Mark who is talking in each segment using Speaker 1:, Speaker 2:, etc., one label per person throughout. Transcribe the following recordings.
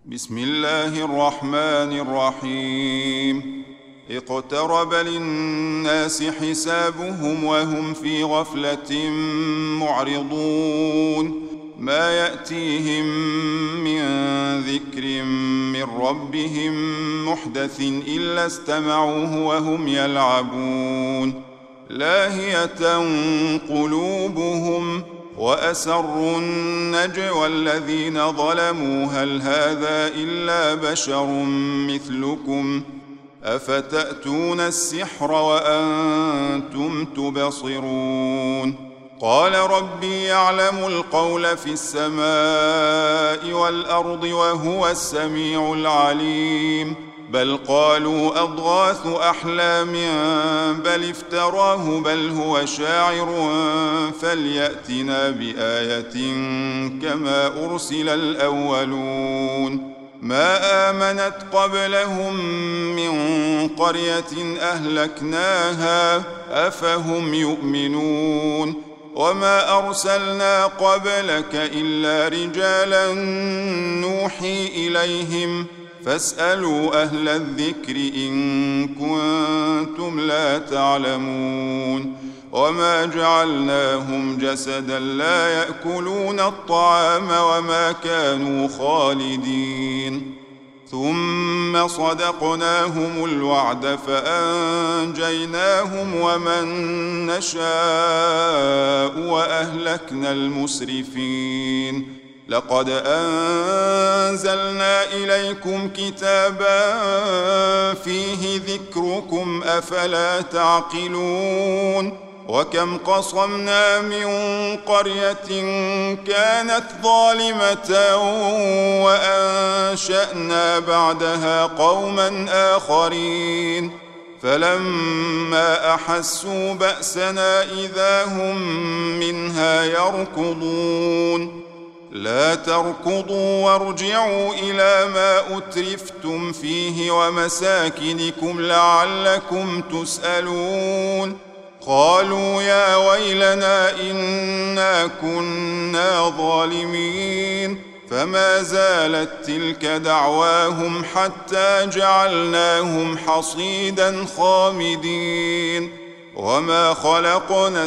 Speaker 1: بسم الله الرحمن الرحيم. اقترب للناس حسابهم وهم في غفلة معرضون ما يأتيهم من ذكر من ربهم محدث إلا استمعوه وهم يلعبون لاهية قلوبهم وأسروا النجوى الذين ظلموا هل هذا إلا بشر مثلكم أفتأتون السحر وأنتم تبصرون قال ربي يعلم القول في السماء والأرض وهو السميع العليم بل قالوا أضغاث أحلام بل افتراه بل هو شاعر فليأتنا بآية كما أرسل الأولون ما آمنت قبلهم من قرية أهلكناها أفهم يؤمنون وما أرسلنا قبلك إلا رجالا نوحي إليهم فاسألوا أهل الذكر إن كنتم لا تعلمون وما جعلناهم جسدا لا يأكلون الطعام وما كانوا خالدين ثم صدقناهم الوعد فأنجيناهم ومن نشاء وأهلكنا المسرفين لقد أنزلنا إليكم كتابا فيه ذكركم أفلا تعقلون وكم قصمنا من قرية كانت ظالمة وأنشأنا بعدها قوما آخرين فلما أحسوا بأسنا إذا هم منها يركضون لا تركضوا وارجعوا إلى ما أترفتم فيه ومساكنكم لعلكم تسألون قالوا يا ويلنا إنا كنا ظالمين فما زالت تلك دعواهم حتى جعلناهم حصيدا خامدين وما خلقنا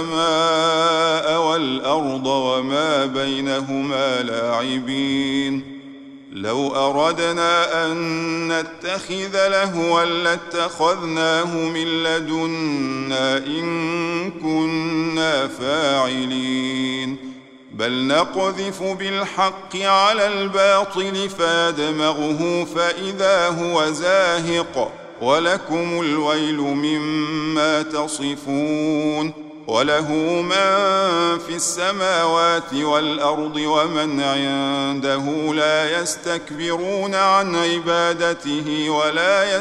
Speaker 1: السماء والأرض وما بينهما لاعبين لو أردنا أن نتخذ لهوا لاتخذناه من لدنا إن كنا فاعلين بل نقذف بالحق على الباطل فيدمغه فإذا هو زاهق ولكم الويل مما تصفون وله من في السماوات والأرض ومن عنده لا يستكبرون عن عبادته ولا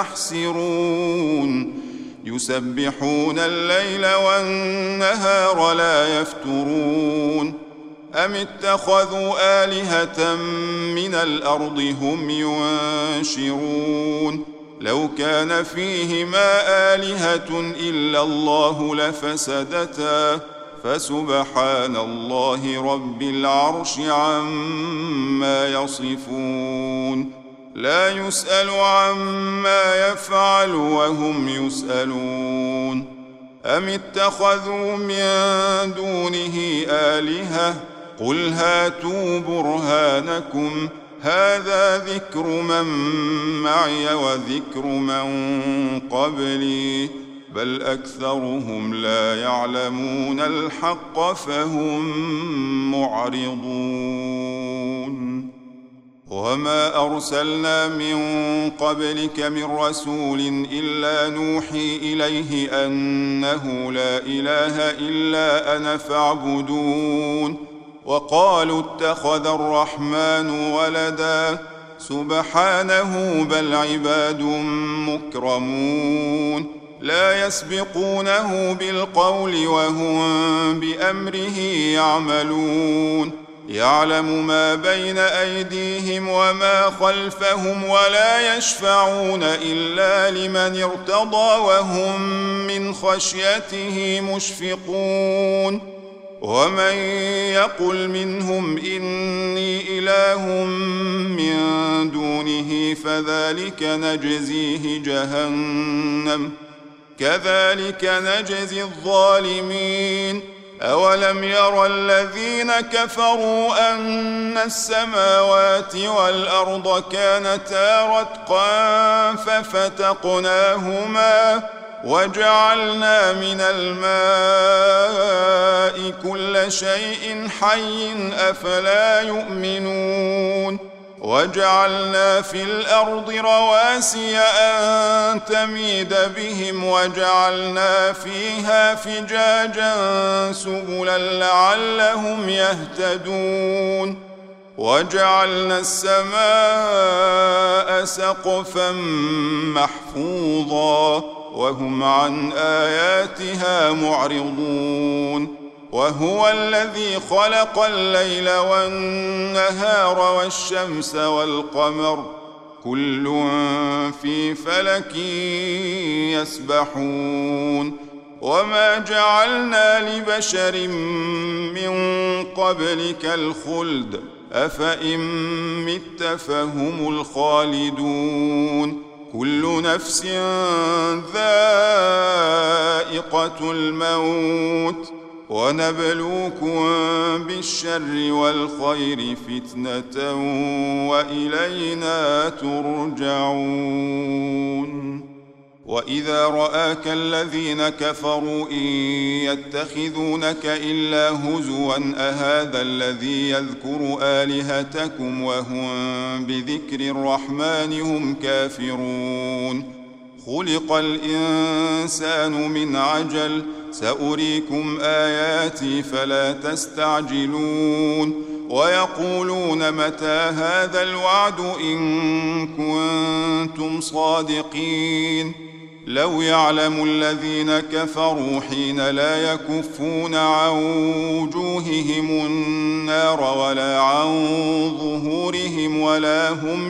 Speaker 1: يستحسرون يسبحون الليل والنهار لا يفترون أم اتخذوا آلهة من الأرض هم ينشرون لو كان فيهما آلهة إلا الله لفسدتا فسبحان الله رب العرش عما يصفون لا يسأل عما يفعل وهم يسألون أم اتخذوا من دونه آلهة قل هاتوا برهانكم هذا ذكر من معي وذكر من قبلي بل أكثرهم لا يعلمون الحق فهم معرضون وما أرسلنا من قبلك من رسول إلا نوحي إليه أنه لا إله إلا أنا فاعبدون وقالوا اتخذ الرحمن ولدا سبحانه بل عباد مكرمون لا يسبقونه بالقول وهم بأمره يعملون يعلم ما بين أيديهم وما خلفهم ولا يشفعون إلا لمن ارتضى وهم من خشيته مشفقون ومن يقل منهم إني إله من دونه فذلك نجزيه جهنم كذلك نجزي الظالمين أولم ير الذين كفروا أن السماوات والأرض كانتا رتقا ففتقناهما وجعلنا من الماء كل شيء حي أفلا يؤمنون وجعلنا في الأرض رواسي أن تميد بهم وجعلنا فيها فجاجا سبلا لعلهم يهتدون وجعلنا السماء سقفا محفوظا وهم عن آياتها معرضون وهو الذي خلق الليل والنهار والشمس والقمر كل في فلك يسبحون وما جعلنا لبشر من قبلك الخلد أفإن مت فهم الخالدون كل نفس ذائقة الموت ونبلوكم بالشر والخير فتنة وإلينا ترجعون وإذا رآك الذين كفروا إن يتخذونك إلا هزوا أهذا الذي يذكر آلهتكم وهم بذكر الرحمن هم كافرون خلق الإنسان من عجل سأريكم آياتي فلا تستعجلون ويقولون متى هذا الوعد إن كنتم صادقين لو يعلم الذين كفروا حين لا يكفون عن وجوههم النار ولا عن ظهورهم ولا هم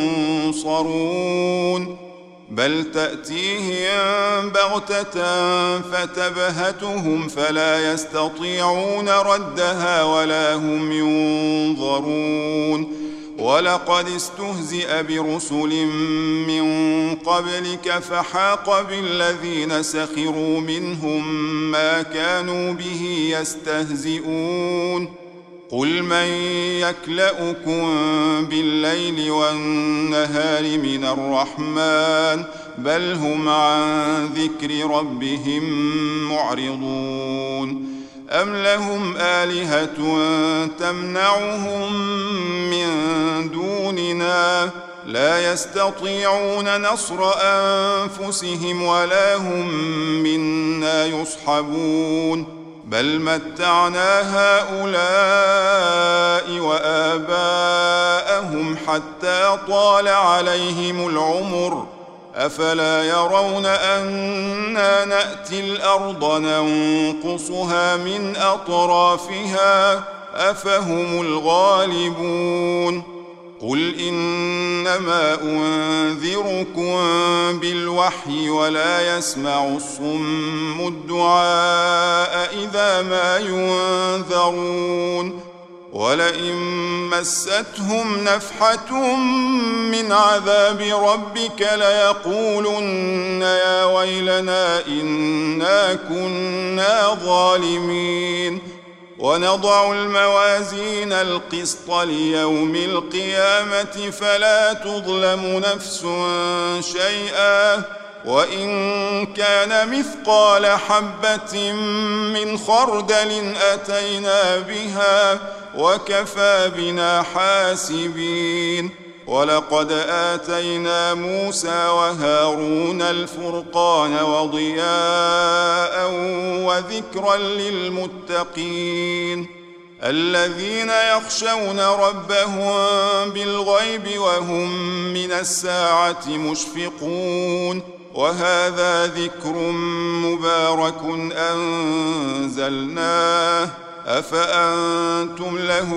Speaker 1: ينصرون بل تأتيهم بغتة فتبهتهم فلا يستطيعون ردها ولا هم ينظرون ولقد استهزئ برسل من قبلك فحاق بالذين سخروا منهم ما كانوا به يستهزئون قل من يكلؤكم بالليل والنهار من الرحمن بل هم عن ذكر ربهم معرضون أم لهم آلهة تمنعهم من دوننا لا يستطيعون نصر أنفسهم ولا هم منا يصحبون بل متعنا هؤلاء وآباءهم حتى طال عليهم العمر أفلا يرون أنا نأتي الأرض ننقصها من أطرافها أفهم الغالبون قل إنما أنذركم بالوحي ولا يسمع الصم الدعاء إذا ما ينذرون ولئن مستهم نفحة من عذاب ربك ليقولن يا ويلنا إنا كنا ظالمين ونضع الموازين القسط ليوم القيامة فلا تظلم نفس شيئا وإن كان مثقال حبة من خردل أتينا بها وكفى بنا حاسبين ولقد آتينا موسى وهارون الفرقان وضياء وذكرا للمتقين الذين يخشون ربهم بالغيب وهم من الساعة مشفقون وهذا ذكر مبارك أنزلناه أفأنتم له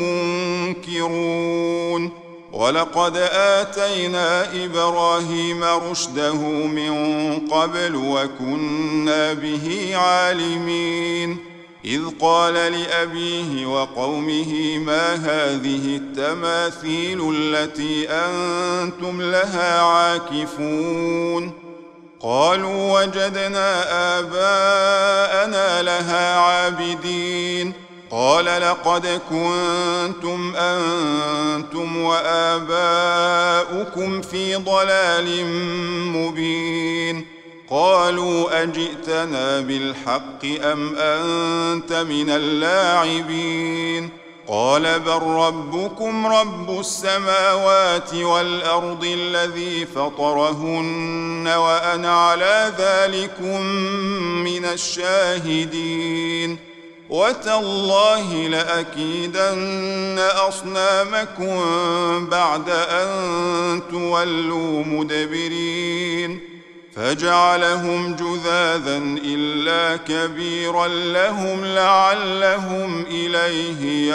Speaker 1: منكرون ولقد آتينا إبراهيم رشده من قبل وكنا به عالمين إذ قال لأبيه وقومه ما هذه التماثيل التي أنتم لها عاكفون قالوا وجدنا آباءنا لها عابدين قال لقد كنتم أنتم وآباؤكم في ضلال مبين قالوا أجئتنا بالحق أم أنت من اللاعبين قال بل ربكم رب السماوات والأرض الذي فطرهن وأنا على ذلكم من الشاهدين وتالله لأكيدن أصنامكم بعد أن تولوا مدبرين فجعلهم جذاذا إلا كبيرا لهم لعلهم إليه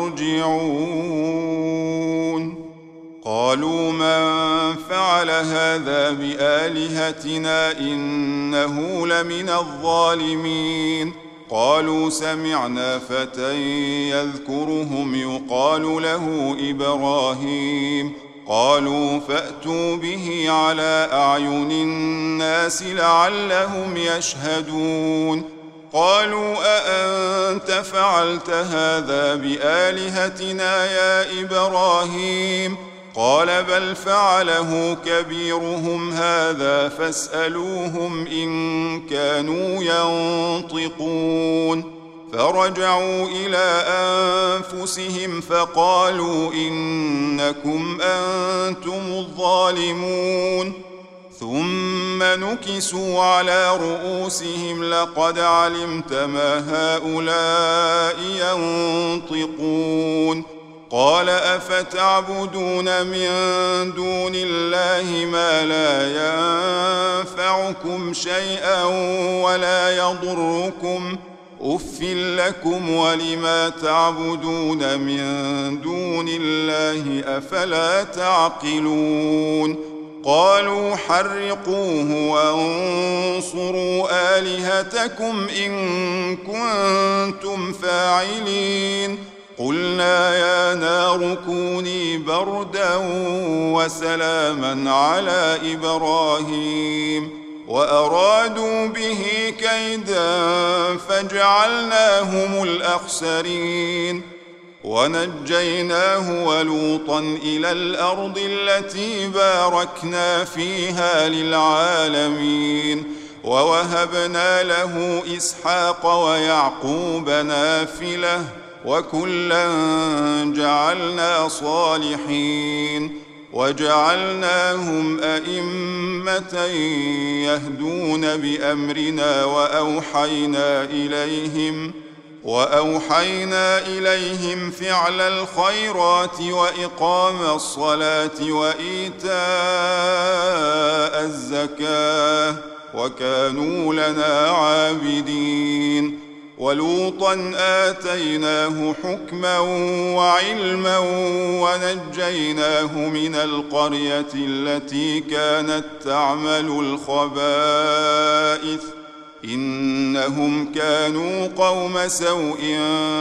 Speaker 1: يرجعون قالوا من فعل هذا بآلهتنا إنه لمن الظالمين قالوا سمعنا فتى يذكرهم يقال له إبراهيم قالوا فأتوا به على أعين الناس لعلهم يشهدون قالوا أأنت فعلت هذا بآلهتنا يا إبراهيم قال بل فعله كبيرهم هذا فاسألوهم إن كانوا ينطقون فرجعوا إلى أنفسهم فقالوا إنكم أنتم الظالمون ثم نكسوا على رؤوسهم لقد علمت ما هؤلاء ينطقون قال أفتعبدون من دون الله ما لا ينفعكم شيئا ولا يضركم أف لكم ولما تعبدون من دون الله أفلا تعقلون قالوا حرقوه وانصروا آلهتكم إن كنتم فاعلين قلنا يا نار كوني بردا وسلاما على إبراهيم وأرادوا به كيدا فجعلناهم الأخسرين ونجيناه ولوطا إلى الأرض التي باركنا فيها للعالمين ووهبنا له إسحاق ويعقوب نافلة وكلا جعلنا صالحين وجعلناهم أئمة يهدون بأمرنا وأوحينا إليهم فعل الخيرات وإقام الصلاة وإيتاء الزكاة وكانوا لنا عابدين ولوطا آتيناه حكما وعلما ونجيناه من القرية التي كانت تعمل الخبائث إنهم كانوا قوم سوء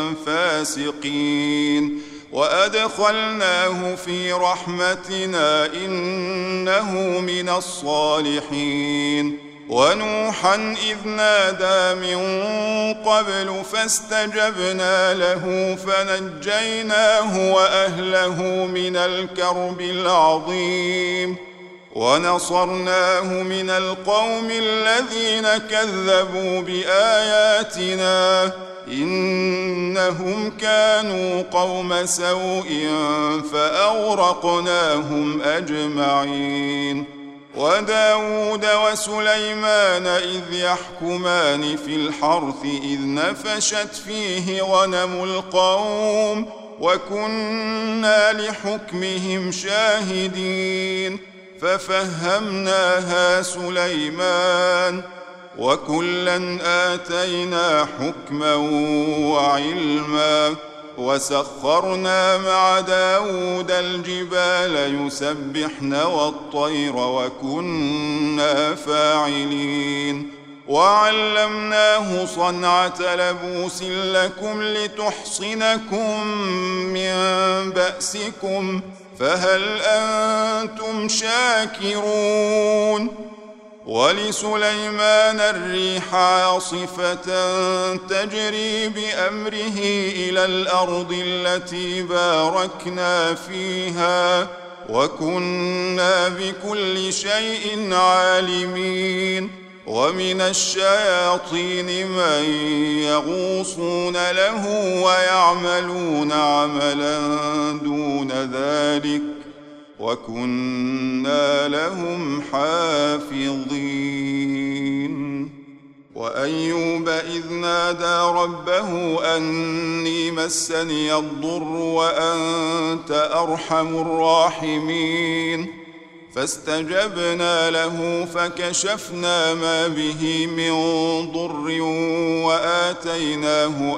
Speaker 1: فاسقين وأدخلناه في رحمتنا إنه من الصالحين ونوحا إذ نادى من قبل فاستجبنا له فنجيناه وأهله من الكرب العظيم ونصرناه من القوم الذين كذبوا بآياتنا إنهم كانوا قوم سوء فأغرقناهم أجمعين وداود وسليمان إذ يحكمان في الحرث إذ نفشت فيه غنم القوم وكنا لحكمهم شاهدين ففهمناها سليمان وكلا آتينا حكما وعلما وسخرنا مع داود الجبال يسبحن والطير وكنا فاعلين وعلمناه صنعة لبوس لكم لتحصنكم من بأسكم فهل أنتم شاكرون ولسليمان الريح عاصفة تجري بأمره إلى الأرض التي باركنا فيها وكنا بكل شيء عالمين ومن الشياطين من يغوصون له ويعملون عملا دون ذلك وكنا لهم حافظين وأيوب إذ نادى ربه أني مسني الضر وأنت أرحم الراحمين فاستجبنا له فكشفنا ما به من ضر وآتيناه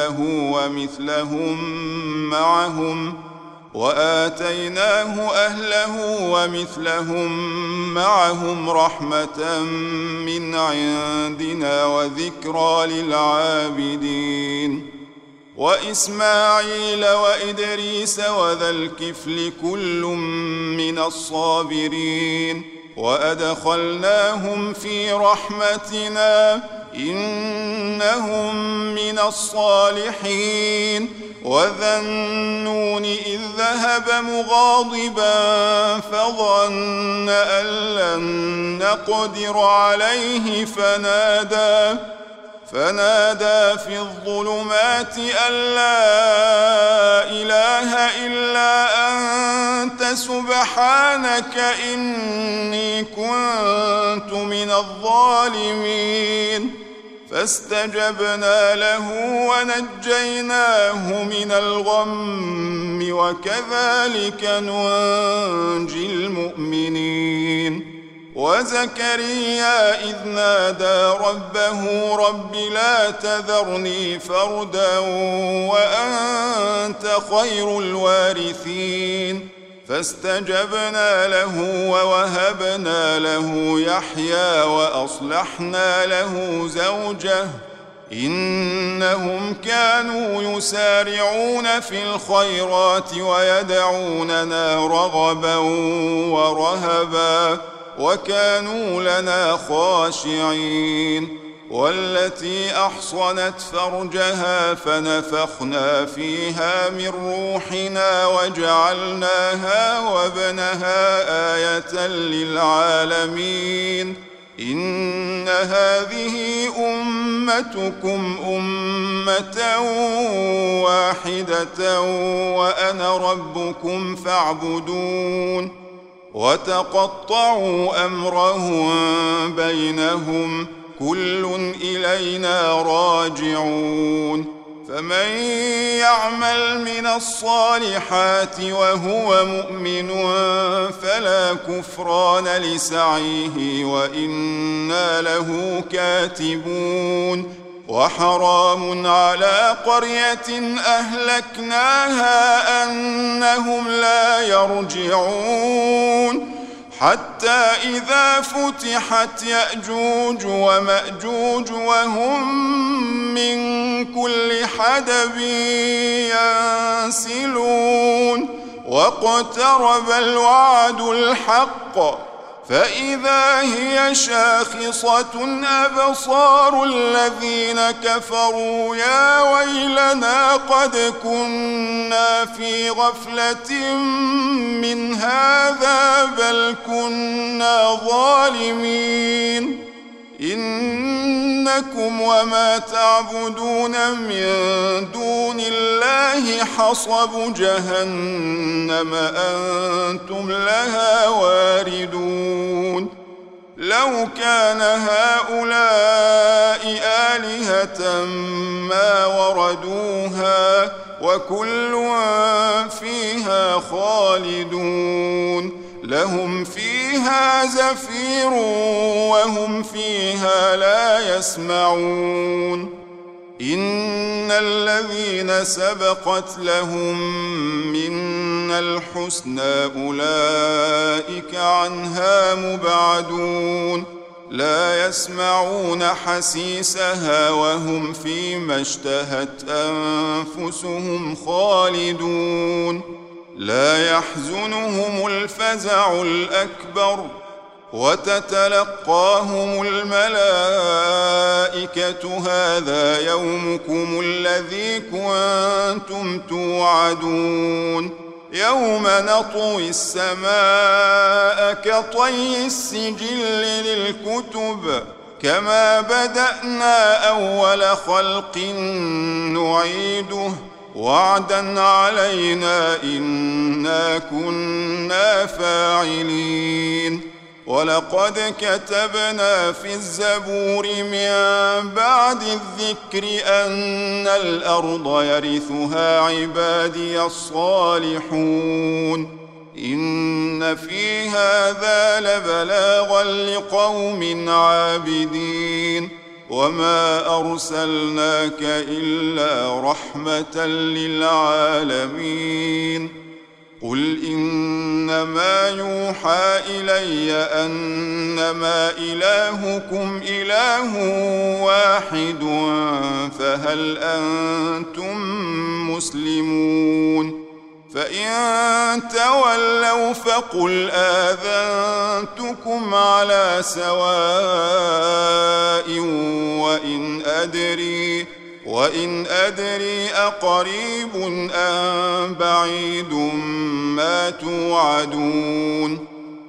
Speaker 1: أهله ومثلهم معهم رحمة من عندنا وذكرى للعابدين وإسماعيل وإدريس وذا الكفل كل من الصابرين وأدخلناهم في رحمتنا إنهم من الصالحين وذا النون إذ ذهب مغاضبا فظن أن لن نقدر عليه فنادى في الظلمات أن لا إله إلا أنت سبحانك إني كنت من الظالمين فاستجبنا له ونجيناه من الغم وكذلك ننجي المؤمنين وزكريا إذ نادى ربه رب لا تذرني فردا وأنت خير الوارثين فاستجبنا له ووهبنا له يحيى وأصلحنا له زوجه إنهم كانوا يسارعون في الخيرات ويدعوننا رغبا ورهبا وكانوا لنا خاشعين والتي أحصنت فرجها فنفخنا فيها من روحنا وجعلناها وابنها آية للعالمين إن هذه أمتكم أمة واحدة وأنا ربكم فاعبدون وتقطعوا أمرهم بينهم كل إلينا راجعون فمن يعمل من الصالحات وهو مؤمن فلا كفران لسعيه وإنا له كاتبون وحرام على قرية أهلكناها أنهم لا يرجعون حتى إذا فتحت يأجوج ومأجوج وهم من كل حدب ينسلون واقترب الوعد الحق فإذا هي شاخصة أبصار الذين كفروا يا ويلنا قد كنا في غفلة من هذا بل كنا ظالمين إنكم وما تعبدون من دون الله حصب جهنم أنتم لها واردون لو كان هؤلاء آلهة ما وردوها وكل فيها خالدون لهم فيها زفير وهم فيها لا يسمعون إن الذين سبقت لهم منا الحسنى أولئك عنها مبعدون لا يسمعون حسيسها وهم فيما اشتهت أنفسهم خالدون لا يحزنهم الفزع الأكبر وتتلقاهم الملائكة هذا يومكم الذي كنتم توعدون يوم نطوي السماء كطي السجل للكتب كما بدأنا أول خلق نعيده وعدا علينا إنا كنا فاعلين ولقد كتبنا في الزبور من بعد الذكر أن الأرض يرثها عبادي الصالحون إن في هذا لبلاغا لقوم عابدين وما أرسلناك إلا رحمة للعالمين قل إنما يوحى إلي أنما إلهكم إله واحد فهل أنتم مسلمون فإن تولوا فقل آذنتكم على سواء وإن أدري أقريب أم بعيد ما توعدون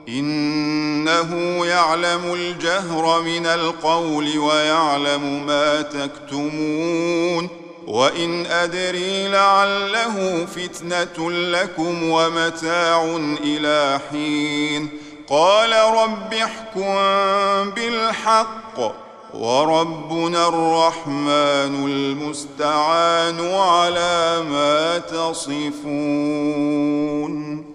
Speaker 1: إنه يعلم الجهر من القول ويعلم ما تكتمون وإن أدري لعله فتنة لكم ومتاع إلى حين قال رب احكم بالحق وربنا الرحمن المستعان على ما تصفون.